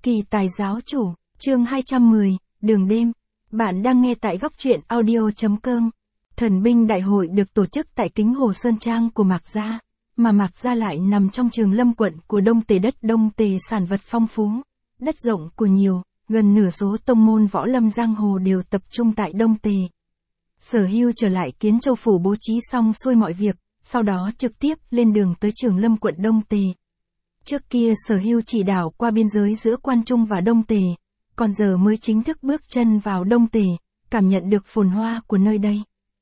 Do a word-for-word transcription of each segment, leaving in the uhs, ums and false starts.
Kỳ tài giáo chủ, chương hai trăm mười, đường đêm. Bạn đang nghe tại góc truyện audio chấm com. Thần binh đại hội được tổ chức tại Kính Hồ Sơn Trang của Mạc Gia, mà Mạc Gia lại nằm trong Trường Lâm quận của Đông Tề. Đất Đông Tề sản vật phong phú, đất rộng của nhiều, gần nửa số tông môn võ lâm giang hồ đều tập trung tại Đông Tề. Sở Hưu trở lại Kiến Châu phủ bố trí xong xuôi mọi việc, sau đó trực tiếp lên đường tới Trường Lâm quận Đông Tề. Trước kia Sở Hưu chỉ đảo qua biên giới giữa Quan Trung và Đông Tề, còn giờ mới chính thức bước chân vào Đông Tề, cảm nhận được phồn hoa của nơi đây.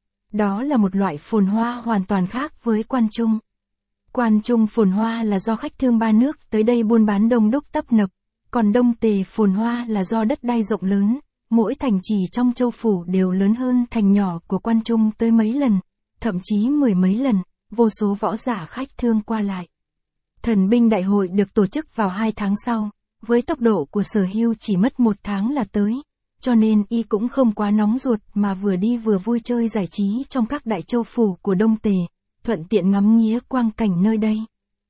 Đó là một loại phồn hoa hoàn toàn khác với Quan Trung. Quan Trung phồn hoa là do khách thương ba nước tới đây buôn bán đông đúc tấp nập, còn Đông Tề phồn hoa là do đất đai rộng lớn, mỗi thành trì trong châu phủ đều lớn hơn thành nhỏ của Quan Trung tới mấy lần, thậm chí mười mấy lần, vô số võ giả khách thương qua lại. Thần binh đại hội được tổ chức vào hai tháng sau, với tốc độ của Sở Hưu chỉ mất một tháng là tới, cho nên y cũng không quá nóng ruột mà vừa đi vừa vui chơi giải trí trong các đại châu phủ của Đông Tề, thuận tiện ngắm nghía quang cảnh nơi đây.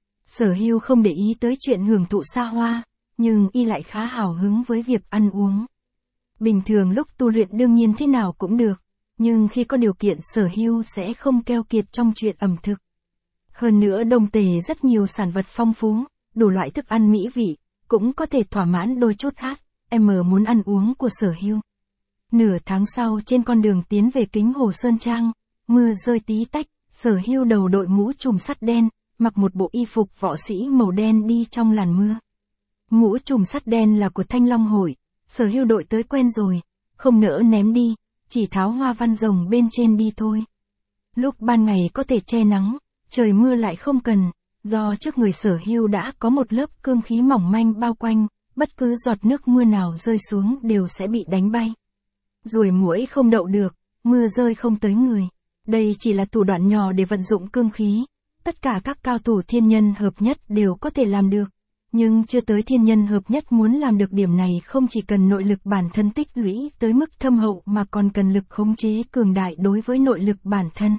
Sở Hưu không để ý tới chuyện hưởng thụ xa hoa, nhưng y lại khá hào hứng với việc ăn uống. Bình thường lúc tu luyện đương nhiên thế nào cũng được, nhưng khi có điều kiện Sở Hưu sẽ không keo kiệt trong chuyện ẩm thực. Hơn nữa Đông Tề rất nhiều sản vật phong phú, đủ loại thức ăn mỹ vị, cũng có thể thỏa mãn đôi chút hát, em muốn ăn uống của Sở Hưu. Nửa tháng sau trên con đường tiến về Kính Hồ Sơn Trang, mưa rơi tí tách, Sở Hưu đầu đội mũ trùm sắt đen, mặc một bộ y phục võ sĩ màu đen đi trong làn mưa. Mũ trùm sắt đen là của Thanh Long Hội, Sở Hưu đội tới quen rồi, không nỡ ném đi, chỉ tháo hoa văn rồng bên trên đi thôi. Lúc ban ngày có thể che nắng, trời mưa lại không cần, do trước người Sở Hưu đã có một lớp cương khí mỏng manh bao quanh, bất cứ giọt nước mưa nào rơi xuống đều sẽ bị đánh bay. Ruồi muỗi không đậu được, mưa rơi không tới người. Đây chỉ là thủ đoạn nhỏ để vận dụng cương khí, tất cả các cao thủ thiên nhân hợp nhất đều có thể làm được. Nhưng chưa tới thiên nhân hợp nhất muốn làm được điểm này không chỉ cần nội lực bản thân tích lũy tới mức thâm hậu mà còn cần lực khống chế cường đại đối với nội lực bản thân.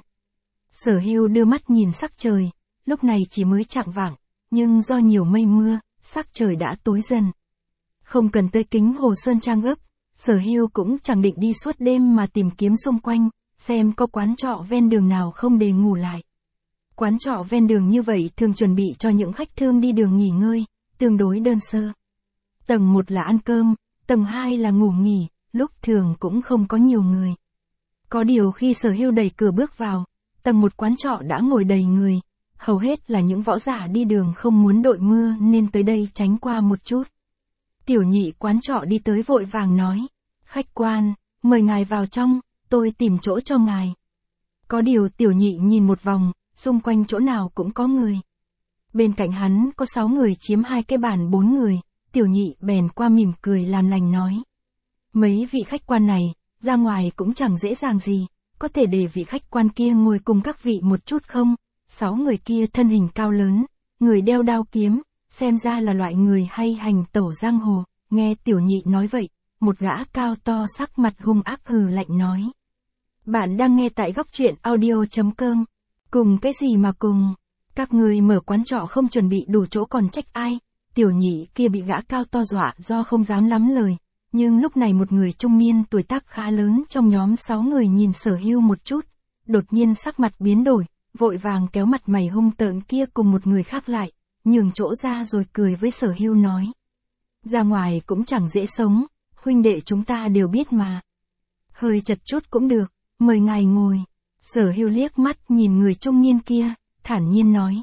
Sở Hưu đưa mắt nhìn sắc trời, lúc này chỉ mới chạng vạng, nhưng do nhiều mây mưa, sắc trời đã tối dần. Không cần tới Kính Hồ Sơn Trang gấp, Sở Hưu cũng chẳng định đi suốt đêm mà tìm kiếm xung quanh, xem có quán trọ ven đường nào không để ngủ lại. Quán trọ ven đường như vậy thường chuẩn bị cho những khách thương đi đường nghỉ ngơi, tương đối đơn sơ. Tầng một là ăn cơm, tầng hai là ngủ nghỉ, lúc thường cũng không có nhiều người. Có điều khi Sở Hưu đẩy cửa bước vào, tầng một quán trọ đã ngồi đầy người, hầu hết là những võ giả đi đường không muốn đội mưa nên tới đây tránh qua một chút. Tiểu nhị quán trọ đi tới vội vàng nói, khách quan, mời ngài vào trong, tôi tìm chỗ cho ngài. Có điều tiểu nhị nhìn một vòng, xung quanh chỗ nào cũng có người. Bên cạnh hắn có sáu người chiếm hai cái bàn bốn người, tiểu nhị bèn qua mỉm cười làm lành nói. Mấy vị khách quan này, ra ngoài cũng chẳng dễ dàng gì, có thể để vị khách quan kia ngồi cùng các vị một chút không? Sáu người kia thân hình cao lớn, người đeo đao kiếm, xem ra là loại người hay hành tẩu giang hồ. Nghe tiểu nhị nói vậy, một gã cao to sắc mặt hung ác hừ lạnh nói. Bạn đang nghe tại góc truyện audio chấm com. Cùng cái gì mà cùng? Các người mở quán trọ không chuẩn bị đủ chỗ còn trách ai? Tiểu nhị kia bị gã cao to dọa do không dám lắm lời. Nhưng lúc này một người trung niên tuổi tác khá lớn trong nhóm sáu người nhìn Sở Hưu một chút, đột nhiên sắc mặt biến đổi, vội vàng kéo mặt mày hung tợn kia cùng một người khác lại, nhường chỗ ra rồi cười với Sở Hưu nói. Ra ngoài cũng chẳng dễ sống, huynh đệ chúng ta đều biết mà. Hơi chật chút cũng được, mời ngài ngồi. Sở Hưu liếc mắt nhìn người trung niên kia, thản nhiên nói.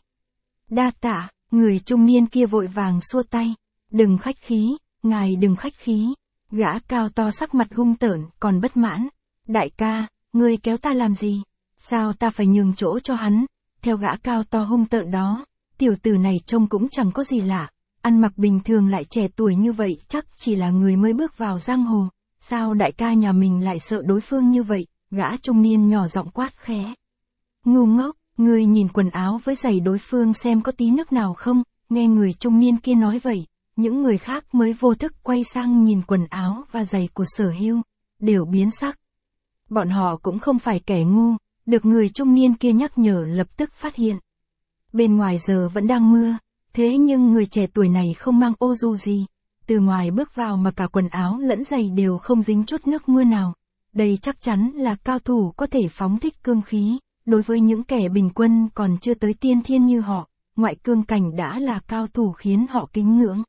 Đa tạ, người trung niên kia vội vàng xua tay. Đừng khách khí, ngài đừng khách khí. Gã cao to sắc mặt hung tợn còn bất mãn. Đại ca, ngươi kéo ta làm gì? Sao ta phải nhường chỗ cho hắn? Theo gã cao to hung tợn đó, tiểu tử này trông cũng chẳng có gì lạ. Ăn mặc bình thường lại trẻ tuổi như vậy chắc chỉ là người mới bước vào giang hồ. Sao đại ca nhà mình lại sợ đối phương như vậy? Gã trung niên nhỏ giọng quát khẽ. Ngu ngốc, ngươi nhìn quần áo với giày đối phương xem có tí nước nào không? Nghe người trung niên kia nói vậy, những người khác mới vô thức quay sang nhìn quần áo và giày của Sở Hưu, đều biến sắc. Bọn họ cũng không phải kẻ ngu, được người trung niên kia nhắc nhở lập tức phát hiện. Bên ngoài giờ vẫn đang mưa, thế nhưng người trẻ tuổi này không mang ô dù gì, từ ngoài bước vào mà cả quần áo lẫn giày đều không dính chút nước mưa nào. Đây chắc chắn là cao thủ có thể phóng thích cương khí, đối với những kẻ bình quân còn chưa tới tiên thiên như họ, ngoại cương cảnh đã là cao thủ khiến họ kính ngưỡng.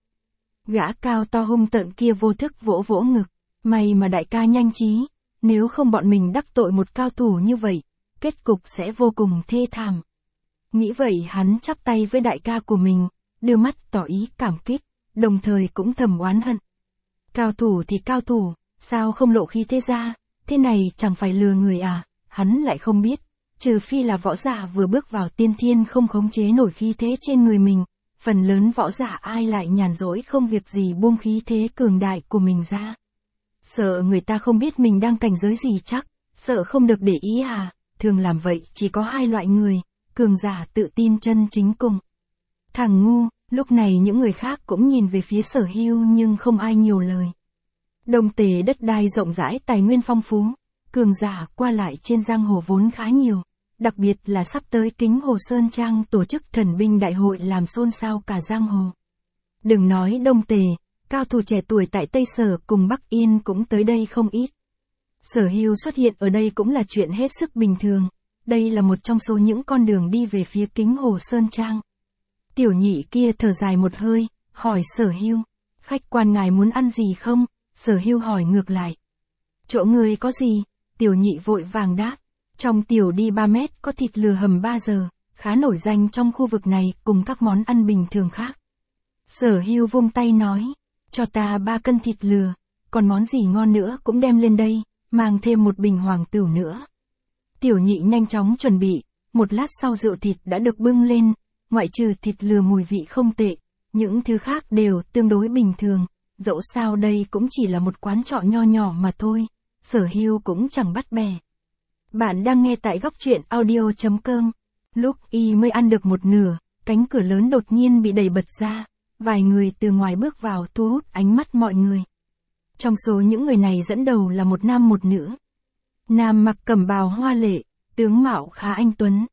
Gã cao to hung tợn kia vô thức vỗ vỗ ngực, may mà đại ca nhanh trí, nếu không bọn mình đắc tội một cao thủ như vậy, kết cục sẽ vô cùng thê thảm. Nghĩ vậy hắn chắp tay với đại ca của mình, đưa mắt tỏ ý cảm kích, đồng thời cũng thầm oán hận. Cao thủ thì cao thủ, sao không lộ khí thế ra, thế này chẳng phải lừa người à, hắn lại không biết, trừ phi là võ giả vừa bước vào tiên thiên không khống chế nổi khí thế trên người mình, phần lớn võ giả ai lại nhàn rỗi không việc gì buông khí thế cường đại của mình ra. Sợ người ta không biết mình đang cảnh giới gì chắc, sợ không được để ý à, thường làm vậy chỉ có hai loại người, cường giả tự tin chân chính cùng. Thằng ngu, lúc này những người khác cũng nhìn về phía Sở Hưu nhưng không ai nhiều lời. Đông Tề đất đai rộng rãi, tài nguyên phong phú, cường giả qua lại trên giang hồ vốn khá nhiều, đặc biệt là sắp tới Kính Hồ Sơn Trang tổ chức thần binh đại hội làm xôn xao cả giang hồ. Đừng nói Đông Tề, cao thủ trẻ tuổi tại Tây Sở cùng Bắc Yên cũng tới đây không ít. Sở Hưu xuất hiện ở đây cũng là chuyện hết sức bình thường, đây là một trong số những con đường đi về phía Kính Hồ Sơn Trang. Tiểu nhị kia thở dài một hơi, hỏi Sở Hưu, khách quan ngài muốn ăn gì không? Sở Hưu hỏi ngược lại. Chỗ người có gì? Tiểu nhị vội vàng đáp. Trong tiểu đi ba mét có thịt lừa hầm ba giờ, khá nổi danh trong khu vực này cùng các món ăn bình thường khác. Sở Hưu vung tay nói, cho ta ba cân thịt lừa, còn món gì ngon nữa cũng đem lên đây, mang thêm một bình hoàng tửu nữa. Tiểu nhị nhanh chóng chuẩn bị, một lát sau rượu thịt đã được bưng lên, ngoại trừ thịt lừa mùi vị không tệ, những thứ khác đều tương đối bình thường, dẫu sao đây cũng chỉ là một quán trọ nho nhỏ mà thôi, Sở Hưu cũng chẳng bắt bè. Bạn đang nghe tại góc truyện audio chấm com. Lúc y mới ăn được một nửa, cánh cửa lớn đột nhiên bị đẩy bật ra, vài người từ ngoài bước vào thu hút ánh mắt mọi người. Trong số những người này dẫn đầu là một nam một nữ. Nam mặc cẩm bào hoa lệ, tướng mạo khá anh tuấn.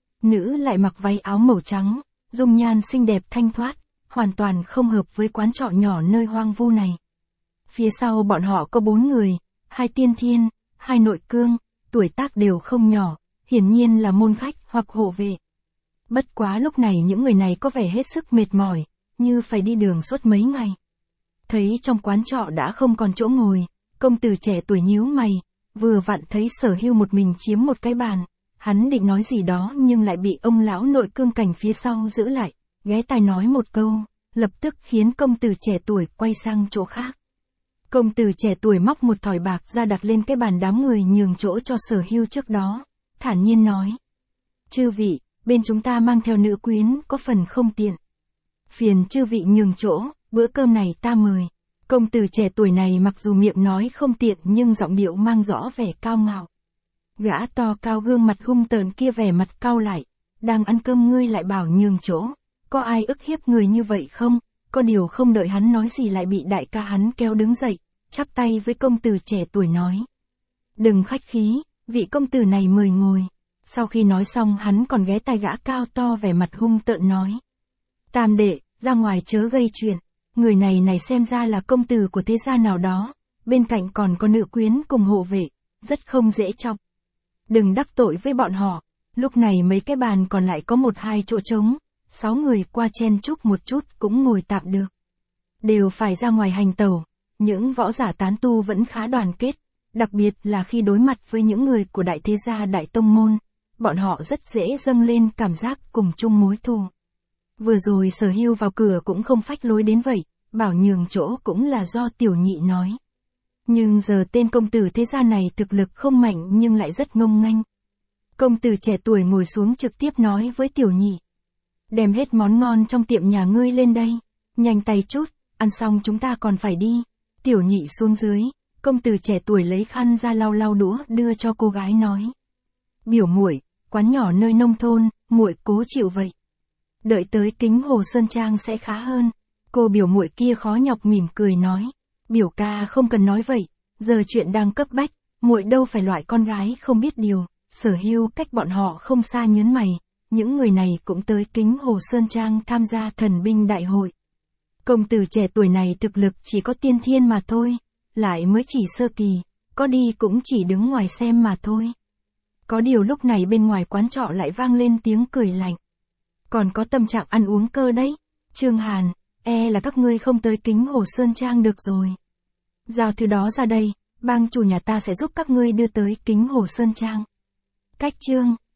Nữ lại mặc váy áo màu trắng, dung nhan xinh đẹp thanh thoát, hoàn toàn không hợp với quán trọ nhỏ nơi hoang vu này. Phía sau bọn họ có bốn người, hai tiên thiên, hai nội cương, tuổi tác đều không nhỏ, hiển nhiên là môn khách hoặc hộ vệ. Bất quá lúc này những người này có vẻ hết sức mệt mỏi, như phải đi đường suốt mấy ngày. Thấy trong quán trọ đã không còn chỗ ngồi, công tử trẻ tuổi nhíu mày, vừa vặn thấy Sở Hưu một mình chiếm một cái bàn, hắn định nói gì đó nhưng lại bị ông lão nội cương cảnh phía sau giữ lại, ghé tai nói một câu, lập tức khiến công tử trẻ tuổi quay sang chỗ khác. Công tử trẻ tuổi móc một thỏi bạc ra đặt lên cái bàn đám người nhường chỗ cho Sở Hưu trước đó, thản nhiên nói. Chư vị, bên chúng ta mang theo nữ quyến có phần không tiện. Phiền chư vị nhường chỗ, bữa cơm này ta mời. Công tử trẻ tuổi này mặc dù miệng nói không tiện nhưng giọng điệu mang rõ vẻ cao ngạo. Gã to cao gương mặt hung tợn kia vẻ mặt cau lại, đang ăn cơm ngươi lại bảo nhường chỗ, có ai ức hiếp người như vậy không? Có điều không đợi hắn nói gì lại bị đại ca hắn kéo đứng dậy, chắp tay với công tử trẻ tuổi nói. Đừng khách khí, vị công tử này mời ngồi. Sau khi nói xong hắn còn ghé tai gã cao to vẻ mặt hung tợn nói. Tam đệ, ra ngoài chớ gây chuyện, người này này xem ra là công tử của thế gia nào đó, bên cạnh còn có nữ quyến cùng hộ vệ, rất không dễ chọc. Đừng đắc tội với bọn họ, lúc này mấy cái bàn còn lại có một hai chỗ trống, sáu người qua chen chúc một chút cũng ngồi tạm được. Đều phải ra ngoài hành tẩu, những võ giả tán tu vẫn khá đoàn kết, đặc biệt là khi đối mặt với những người của đại thế gia đại tông môn, bọn họ rất dễ dâng lên cảm giác cùng chung mối thù. Vừa rồi Sở Hưu vào cửa cũng không phách lối đến vậy, bảo nhường chỗ cũng là do tiểu nhị nói. Nhưng giờ tên công tử thế gia này thực lực không mạnh nhưng lại rất ngông nghênh. Công tử trẻ tuổi ngồi xuống trực tiếp nói với tiểu nhị. Đem hết món ngon trong tiệm nhà ngươi lên đây, nhanh tay chút, ăn xong chúng ta còn phải đi. Tiểu nhị xuống dưới, công tử trẻ tuổi lấy khăn ra lau lau đũa đưa cho cô gái nói. Biểu muội, quán nhỏ nơi nông thôn, muội cố chịu vậy. Đợi tới Kính Hồ Sơn Trang sẽ khá hơn. Cô biểu muội kia khó nhọc mỉm cười nói. Biểu ca không cần nói vậy, giờ chuyện đang cấp bách, muội đâu phải loại con gái không biết điều. Sở Hưu cách bọn họ không xa nhớn mày, những người này cũng tới Kính Hồ Sơn Trang tham gia thần binh đại hội. Công tử trẻ tuổi này thực lực chỉ có tiên thiên mà thôi, lại mới chỉ sơ kỳ, có đi cũng chỉ đứng ngoài xem mà thôi. Có điều lúc này bên ngoài quán trọ lại vang lên tiếng cười lạnh. Còn có tâm trạng ăn uống cơ đấy, Trương Hàn, e là các ngươi không tới Kính Hồ Sơn Trang được rồi. Giao thứ đó ra đây, bang chủ nhà ta sẽ giúp các ngươi đưa tới Kính Hồ Sơn Trang. Cách Trương